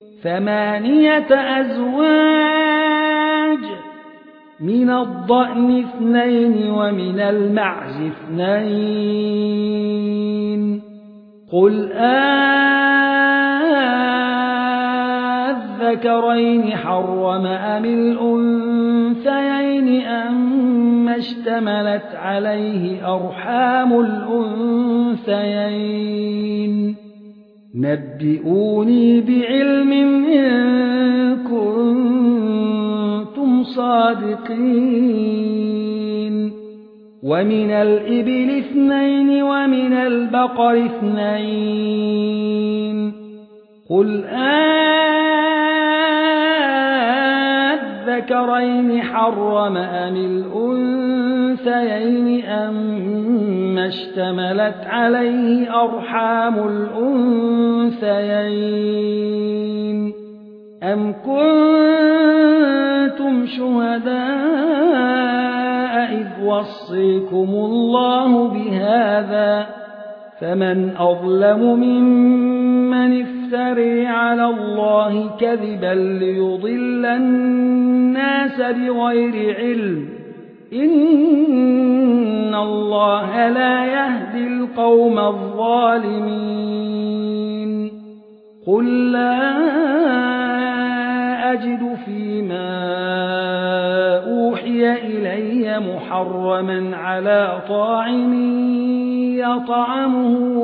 8 أزواج من الضأن 2 ومن المعز 2 قل أذكرين حرم أم الأنثيين أما اشتملت عليه أرحام الأنثيين نبئوني بعلم إن كنتم صادقين ومن الإبل 2 ومن البقر 2 قل أذكرين حرم أم الأنثيين أما اشتملت عليه أرحام الأنثيين أم كنتم شهداء إذ وصيكم الله بهذا فمن أظلم ممن افتري على الله كذبا ليضل الناس بغير علم إن الله لا يهدي القوم الظالمين قل لا أجد فيما أوحي إلي محرما على طاعم يطعمه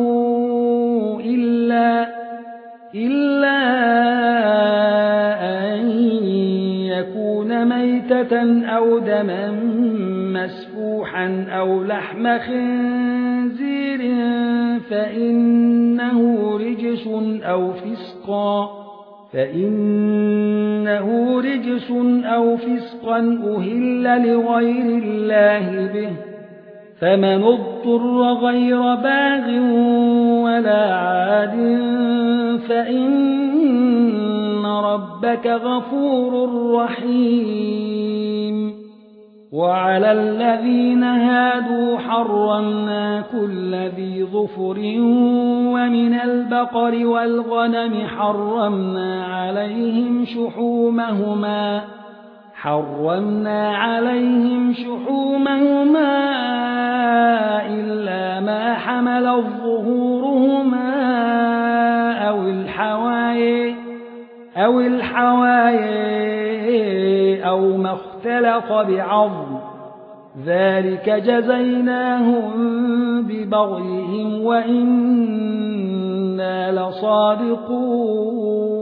إلا أن يكون ميتة أو دما مسفوحا أو لحم خنزير فإنه رجس أو فسقا أهل لغير الله به فمن اضطر غير باغ ولا عاد فإن ربك غفور رحيم وعلى الذين هادوا حرمنا كل ذي ظفر ومن البقر والغنم حرمنا عليهم شحومهما إلا ما حملت ظهورهما أو الحوايا أو ما اختلط بعظم ذلك جزيناهم ببغيهم وإنا لصادقون